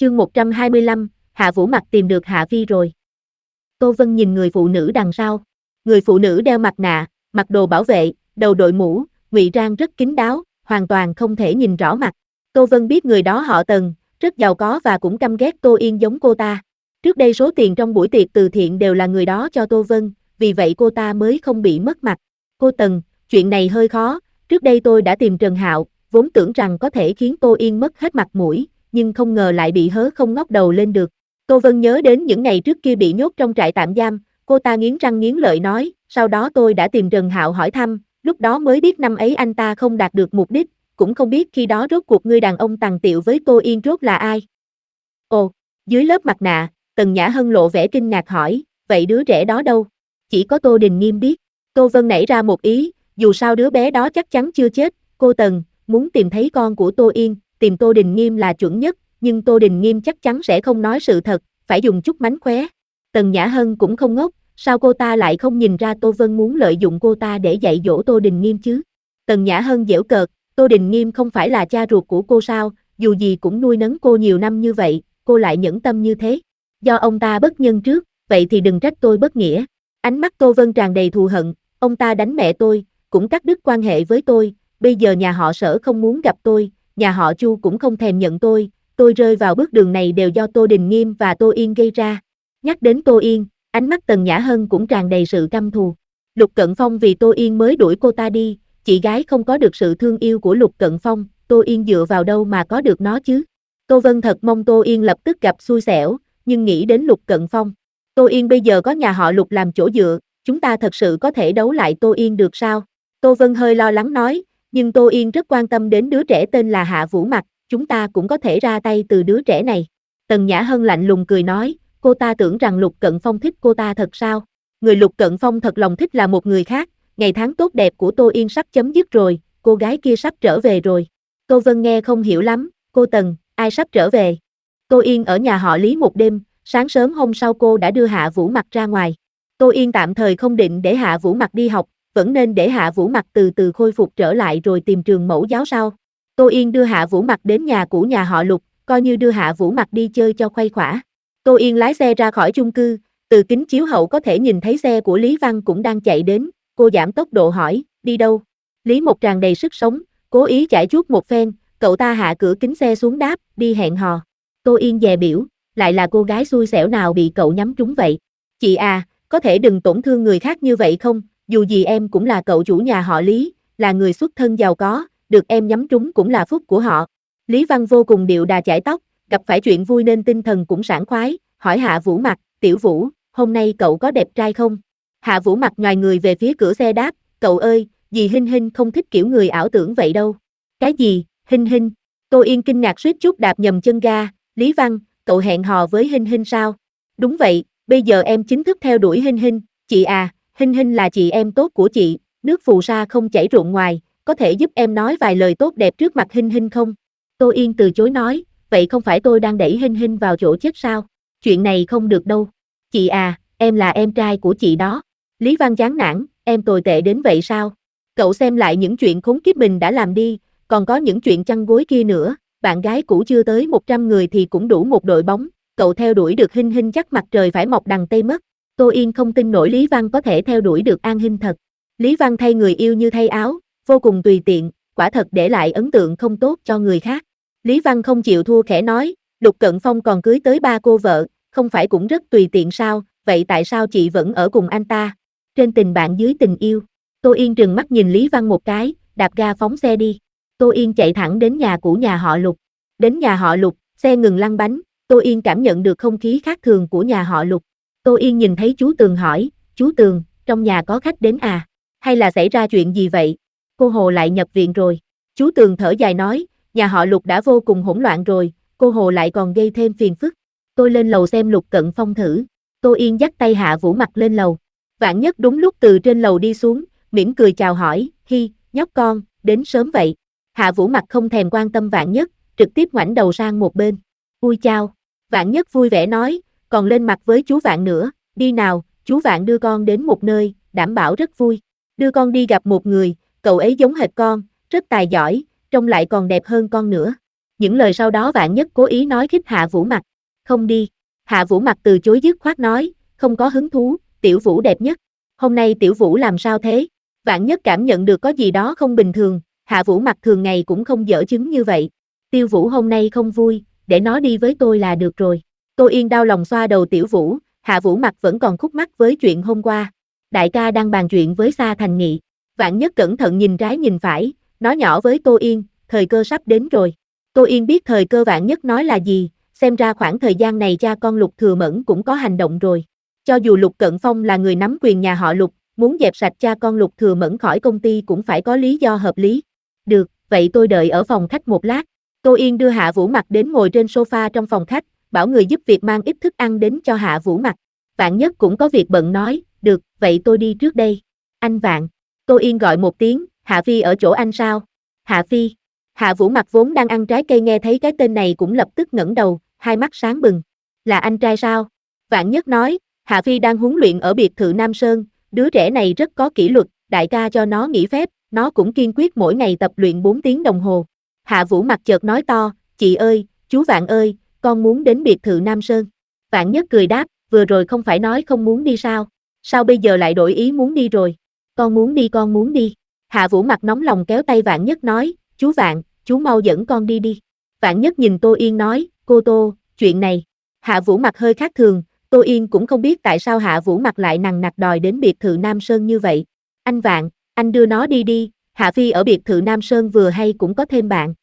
Chương 125, Hạ Vũ Mặc tìm được Hạ Vi rồi. Tô Vân nhìn người phụ nữ đằng sau. Người phụ nữ đeo mặt nạ, mặc đồ bảo vệ, đầu đội mũ, ngụy trang rất kín đáo, hoàn toàn không thể nhìn rõ mặt. Tô Vân biết người đó họ Tần, rất giàu có và cũng căm ghét Tô Yên giống cô ta. Trước đây số tiền trong buổi tiệc từ thiện đều là người đó cho Tô Vân, vì vậy cô ta mới không bị mất mặt. Cô Tần, chuyện này hơi khó, trước đây tôi đã tìm Trần Hạo, vốn tưởng rằng có thể khiến Tô Yên mất hết mặt mũi, nhưng không ngờ lại bị hớ không ngóc đầu lên được. Tô Vân nhớ đến những ngày trước kia bị nhốt trong trại tạm giam, cô ta nghiến răng nghiến lợi nói, sau đó tôi đã tìm Trần Hạo hỏi thăm, lúc đó mới biết năm ấy anh ta không đạt được mục đích, cũng không biết khi đó rốt cuộc người đàn ông tằng tiệu với Tô Yên rốt là ai. Ồ, dưới lớp mặt nạ, Tần Nhã Hân lộ vẻ kinh ngạc hỏi, vậy đứa trẻ đó đâu? Chỉ có Tô Đình Nghiêm biết. Tô Vân nảy ra một ý, dù sao đứa bé đó chắc chắn chưa chết, cô Tần, muốn tìm thấy con của Tô Yên, tìm Tô Đình Nghiêm là chuẩn nhất, nhưng Tô Đình Nghiêm chắc chắn sẽ không nói sự thật, phải dùng chút mánh khóe. Tần Nhã Hân cũng không ngốc, sao cô ta lại không nhìn ra Tô Vân muốn lợi dụng cô ta để dạy dỗ Tô Đình Nghiêm chứ? Tần Nhã Hân giễu cợt, Tô Đình Nghiêm không phải là cha ruột của cô sao, dù gì cũng nuôi nấng cô nhiều năm như vậy, cô lại nhẫn tâm như thế. Do ông ta bất nhân trước, vậy thì đừng trách tôi bất nghĩa. Ánh mắt Tô Vân tràn đầy thù hận, ông ta đánh mẹ tôi, cũng cắt đứt quan hệ với tôi, bây giờ nhà họ Sở không muốn gặp tôi, nhà họ Chu cũng không thèm nhận tôi rơi vào bước đường này đều do Tô Đình Nghiêm và Tô Yên gây ra. Nhắc đến Tô Yên, ánh mắt Tần Nhã Hân cũng tràn đầy sự căm thù. Lục Cận Phong vì Tô Yên mới đuổi cô ta đi, chị gái không có được sự thương yêu của Lục Cận Phong, Tô Yên dựa vào đâu mà có được nó chứ? Tô Vân thật mong Tô Yên lập tức gặp xui xẻo, nhưng nghĩ đến Lục Cận Phong. Tô Yên bây giờ có nhà họ Lục làm chỗ dựa, chúng ta thật sự có thể đấu lại Tô Yên được sao? Tô Vân hơi lo lắng nói, nhưng Tô Yên rất quan tâm đến đứa trẻ tên là Hạ Vũ Mặc, chúng ta cũng có thể ra tay từ đứa trẻ này. Tần Nhã Hân lạnh lùng cười nói, cô ta tưởng rằng Lục Cận Phong thích cô ta thật sao? Người Lục Cận Phong thật lòng thích là một người khác, ngày tháng tốt đẹp của Tô Yên sắp chấm dứt rồi, cô gái kia sắp trở về rồi. Tô Vân nghe không hiểu lắm, cô Tần, ai sắp trở về? Tô Yên ở nhà họ Lý một đêm, sáng sớm hôm sau cô đã đưa Hạ Vũ Mặc ra ngoài. Tô Yên tạm thời không định để Hạ Vũ Mặc đi học, vẫn nên để Hạ Vũ Mặc từ từ khôi phục trở lại rồi tìm trường mẫu giáo sau. Tô Yên đưa Hạ Vũ Mặc đến nhà cũ nhà họ Lục, coi như đưa Hạ Vũ Mặc đi chơi cho khuây khỏa. Tô Yên lái xe ra khỏi chung cư, từ kính chiếu hậu có thể nhìn thấy xe của Lý Văn cũng đang chạy đến, cô giảm tốc độ hỏi, đi đâu? Lý Một tràn đầy sức sống, cố ý chải chuốt một phen, cậu ta hạ cửa kính xe xuống đáp, đi hẹn hò. Tô Yên dè biểu, lại là cô gái xui xẻo nào bị cậu nhắm trúng vậy? Chị à, có thể đừng tổn thương người khác như vậy không, dù gì em cũng là cậu chủ nhà họ Lý, là người xuất thân giàu có, được em nhắm trúng cũng là phúc của họ. Lý Văn vô cùng điệu đà chải tóc, gặp phải chuyện vui nên tinh thần cũng sảng khoái, hỏi Hạ Vũ Mặc, tiểu Vũ, hôm nay cậu có đẹp trai không? Hạ Vũ Mặc nhoài người về phía cửa xe đáp, cậu ơi, dì Hinh Hinh không thích kiểu người ảo tưởng vậy đâu. Cái gì, Hinh Hinh? Tô Yên kinh ngạc suýt chút đạp nhầm chân ga, Lý Văn, cậu hẹn hò với Hinh Hinh sao? Đúng vậy, bây giờ em chính thức theo đuổi Hinh Hinh, chị à, Hinh Hinh là chị em tốt của chị, nước phù sa không chảy ruộng ngoài, có thể giúp em nói vài lời tốt đẹp trước mặt Hinh Hinh không? Tô Yên từ chối nói, vậy không phải tôi đang đẩy Hinh Hinh vào chỗ chết sao? Chuyện này không được đâu. Chị à, em là em trai của chị đó. Lý Văn chán nản, em tồi tệ đến vậy sao? Cậu xem lại những chuyện khốn kiếp mình đã làm đi, còn có những chuyện chăn gối kia nữa, bạn gái cũ chưa tới 100 người thì cũng đủ một đội bóng, cậu theo đuổi được Hinh Hinh chắc mặt trời phải mọc đằng Tây mất. Tô Yên không tin nổi Lý Văn có thể theo đuổi được An Hinh thật. Lý Văn thay người yêu như thay áo, vô cùng tùy tiện, quả thật để lại ấn tượng không tốt cho người khác. Lý Văn không chịu thua khẽ nói, Lục Cận Phong còn cưới tới 3 cô vợ, không phải cũng rất tùy tiện sao, vậy tại sao chị vẫn ở cùng anh ta? Trên tình bạn dưới tình yêu. Tô Yên trừng mắt nhìn Lý Văn một cái, đạp ga phóng xe đi. Tô Yên chạy thẳng đến nhà của nhà họ Lục. Đến nhà họ Lục, xe ngừng lăn bánh, Tô Yên cảm nhận được không khí khác thường của nhà họ Lục. Tô Yên nhìn thấy chú Tường hỏi, chú Tường, trong nhà có khách đến à? Hay là xảy ra chuyện gì vậy? Cô Hồ lại nhập viện rồi. Chú Tường thở dài nói, nhà họ Lục đã vô cùng hỗn loạn rồi, cô Hồ lại còn gây thêm phiền phức. Tôi lên lầu xem Lục Cận Phong thử. Tô Yên dắt tay Hạ Vũ Mặc lên lầu. Vạn Nhất đúng lúc từ trên lầu đi xuống, mỉm cười chào hỏi, hi, nhóc con, đến sớm vậy. Hạ Vũ Mặc không thèm quan tâm Vạn Nhất, trực tiếp ngoảnh đầu sang một bên. Ui chào. Vạn Nhất vui vẻ nói, còn lên mặt với chú Vạn nữa, đi nào, chú Vạn đưa con đến một nơi, đảm bảo rất vui. Đưa con đi gặp một người, cậu ấy giống hệt con, rất tài giỏi, trông lại còn đẹp hơn con nữa. Những lời sau đó Vạn Nhất cố ý nói khích Hạ Vũ Mặc. Không đi. Hạ Vũ Mặc từ chối dứt khoát nói, không có hứng thú, Tiểu Vũ đẹp nhất. Hôm nay Tiểu Vũ làm sao thế? Vạn Nhất cảm nhận được có gì đó không bình thường, Hạ Vũ Mặc thường ngày cũng không dở chứng như vậy. Tiêu Vũ hôm nay không vui, để nó đi với tôi là được rồi. Tô Yên đau lòng xoa đầu Tiểu Vũ, Hạ Vũ Mặc vẫn còn khúc mắc với chuyện hôm qua. Đại ca đang bàn chuyện với Sa Thành Nghị. Vạn Nhất cẩn thận nhìn trái nhìn phải, nói nhỏ với Tô Yên, thời cơ sắp đến rồi. Tô Yên biết thời cơ Vạn Nhất nói là gì, xem ra khoảng thời gian này cha con Lục Thừa Mẫn cũng có hành động rồi. Cho dù Lục Cận Phong là người nắm quyền nhà họ Lục, muốn dẹp sạch cha con Lục Thừa Mẫn khỏi công ty cũng phải có lý do hợp lý. Được, vậy tôi đợi ở phòng khách một lát. Tô Yên đưa Hạ Vũ Mặc đến ngồi trên sofa trong phòng khách, bảo người giúp việc mang ít thức ăn đến cho Hạ Vũ Mặc. Vạn Nhất cũng có việc bận nói, được, vậy tôi đi trước đây. Anh Vạn. Tô Yên gọi một tiếng, Hạ Phi ở chỗ anh sao? Hạ Phi. Hạ Vũ Mặc vốn đang ăn trái cây nghe thấy cái tên này cũng lập tức ngẩng đầu, hai mắt sáng bừng. Là anh trai sao? Vạn Nhất nói, Hạ Phi đang huấn luyện ở biệt thự Nam Sơn, đứa trẻ này rất có kỷ luật, đại ca cho nó nghỉ phép, nó cũng kiên quyết mỗi ngày tập luyện 4 tiếng đồng hồ. Hạ Vũ Mặc chợt nói to, chị ơi, chú Vạn ơi, con muốn đến biệt thự Nam Sơn. Vạn Nhất cười đáp, vừa rồi không phải nói không muốn đi sao? Sao bây giờ lại đổi ý muốn đi rồi? Con muốn đi, con muốn đi. Hạ Vũ Mặc nóng lòng kéo tay Vạn Nhất nói, chú Vạn, chú mau dẫn con đi đi. Vạn Nhất nhìn Tô Yên nói, cô Tô, chuyện này. Hạ Vũ Mặc hơi khác thường, Tô Yên cũng không biết tại sao Hạ Vũ Mặc lại nằng nặc đòi đến biệt thự Nam Sơn như vậy. Anh Vạn, anh đưa nó đi đi, Hạ Phi ở biệt thự Nam Sơn vừa hay cũng có thêm bạn.